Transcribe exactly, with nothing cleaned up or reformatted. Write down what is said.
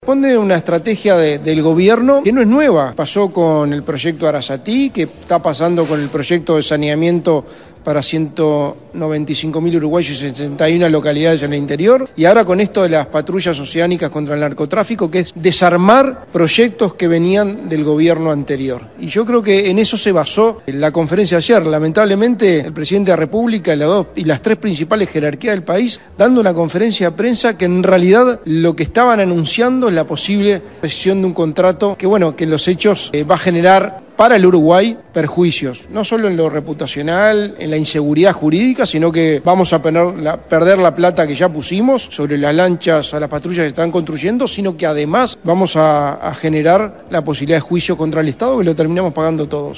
Responde a una estrategia de, del gobierno que no es nueva. Pasó con el proyecto Arasatí, que está pasando con el proyecto de saneamiento para ciento noventa y cinco mil uruguayos y sesenta y una localidades en el interior, y ahora con esto de las patrullas oceánicas contra el narcotráfico, que es desarmar proyectos que venían del gobierno anterior. Y yo creo que en eso se basó la conferencia de ayer. Lamentablemente, el presidente de la República y las, dos, y las tres principales jerarquías del país dando una conferencia de prensa que en realidad lo que estaban anunciando es la posible rescisión de un contrato que, bueno, que en los hechos eh, va a generar para el Uruguay perjuicios, no solo en lo reputacional, en la inseguridad jurídica, sino que vamos a perder la, perder la plata que ya pusimos sobre las lanchas a las patrullas que están construyendo, sino que además vamos a, a generar la posibilidad de juicio contra el Estado que lo terminamos pagando todos.